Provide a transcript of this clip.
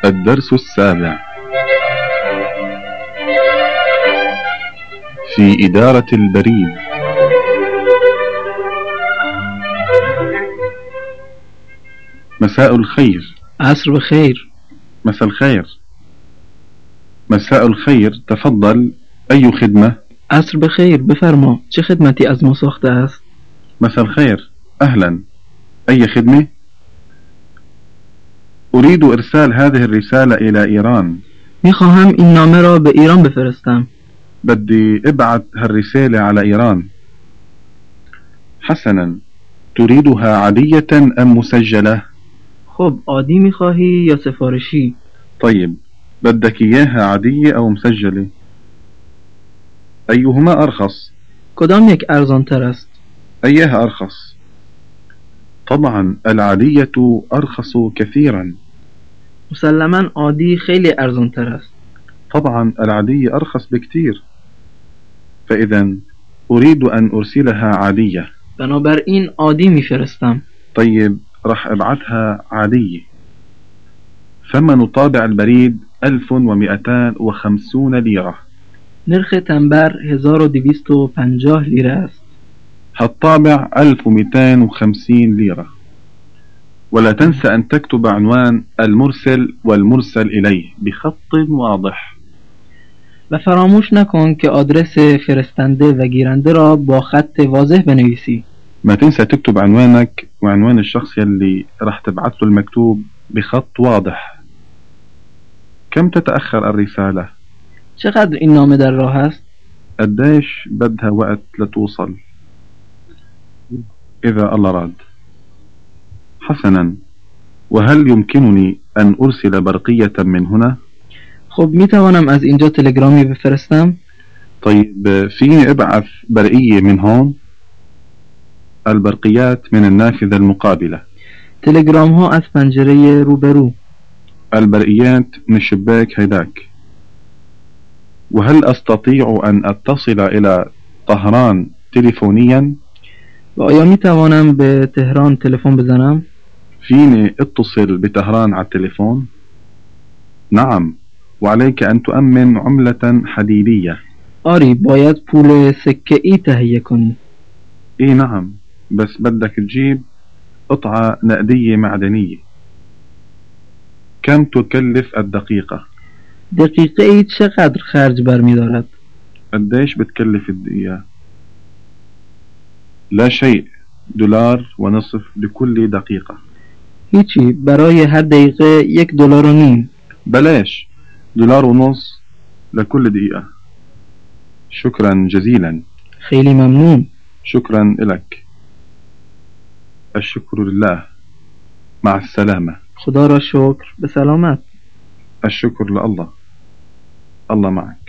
الدرس السابع في إدارة البريد. مساء الخير. عصر بخير. مساء الخير. مساء الخير، تفضل، أي خدمة؟ عصر بخير، بفرما چه خدمتی از ما ساخته است؟ مساء الخير، أهلا، أي خدمة؟ أريد إرسال هذه الرسالة إلى إيران. میخواهم این نامه را به ایران بفرستم. بدي ابعث هالرسالة على إيران. حسنا، تريدها عادية أم مسجلة؟ خب عادی میخواهی یا سفارشی؟ طيب، بدك إياها عادية أو مسجلة؟ أيهما أرخص؟ کدام یک ارزان تر است؟ أيها أرخص؟ طبعا العادية أرخص كثيرا. مسلما عادی خیلی ارزان تر است. طبعا العادية أرخص بكتير. فإذا أريد أن أرسلها عادية. بنابراین عادی میفرستم. طيب، راح ابعثها عادية. ثمن طابع البريد 1250 ليرة. نرخ تنبر 1250 لیره است. هالطابع 1250 ليرة. ولا تنسى أن تكتب عنوان المرسل والمرسل إليه بخط واضح. و فراموش نکن که آدرس فرستنده و گیرنده را با خط واضح بنویسی. ما تنسى تكتب عنوانك وعنوان الشخص يلي راح تبعث له المكتوب بخط واضح. كم تتأخر الرسالة؟ چقدر این نامه در راه است؟ قديش بدها وقت لتوصل؟ إذا الله راد. حسنا، وهل يمكنني أن أرسل برقية من هنا؟ خب میتوانم از اینجا تلگرامی بفرستم؟ طيب، فيني ابعث برقية من هون؟ البرقيات من النافذة المقابلة. تلگرام ها از پنجره روبرو. البرقيات من الشباك هيداك. وهل أستطيع أن أتصل إلى طهران تليفونيا؟ و آیا میتوانم به تهران تلفن بزنم؟ فيني اتصل بطهران على التليفون؟ نعم، وعليك أن تؤمن عملة حديدية. آری، باید پول سکه ای تهیه کنی. إيه نعم، بس بدك تجيب قطعة نقدية معدنية. كم تكلف الدقيقة؟ دقیقه ای چقدر خرج برمیدارد؟ قديش بتكلف الدقيقة؟ لا شيء، $1.50 لكل دقيقة. هیچی، برای هر دقیقه $1.50. بلاش، $1.50 لكل دقيقة. شكرا جزيلا. خیلی ممنون. شكرا لك. الشكر لله. مع السلامة. خدا را شکر، به سلامت. الشكر لله. الله معك.